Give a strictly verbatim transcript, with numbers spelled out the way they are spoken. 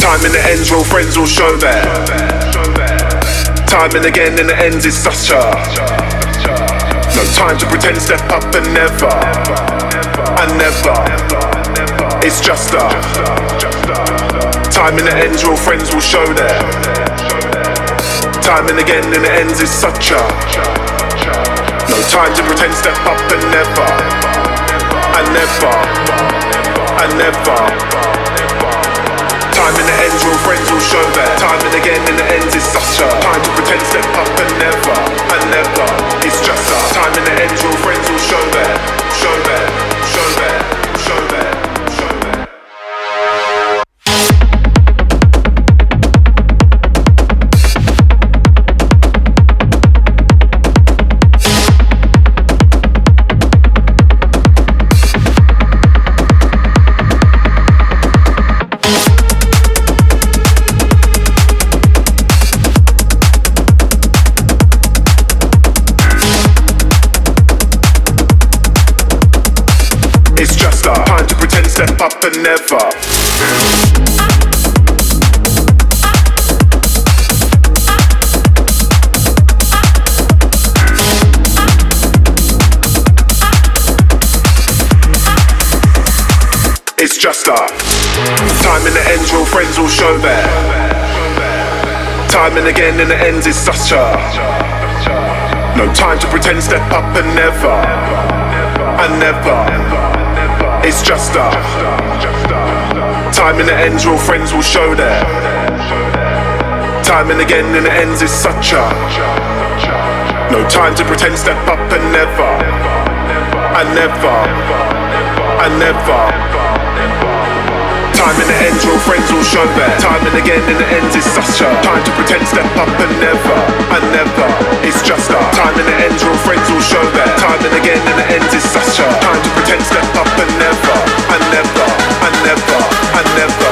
Time in the ends, real friends will show that. Time and again in the ends is such a. No time to pretend, step up and never. And never. It's just a. Time in the ends, real friends will show that. Time and again in the ends is such a. No time to pretend, step up and never. And never. And never. Time in the ends, real friends will show that. Time and again in the ends is such a. Time to pretend, step up and never. And never. It's just a. Time in the ends, real friends will show that. Show that. Show that. Show that. Show that. Step up and never. It's just a. Time in the ends, real friends will show that. Time and again in the ends is such a. No time to pretend, step up and never. And never. It's just a. Time in the ends, real friends will show that. Time and again in the ends is such a. No time to pretend, step up and never. And never. And never. Time in the ends, real friends will show that. Time and again in the ends is such a. Time to pretend, step up and never. And never. It's just a. Time in the ends, real friends will show that. Time and again in the ends is such a. Time to pretend, step up and never. And never. And never. And never.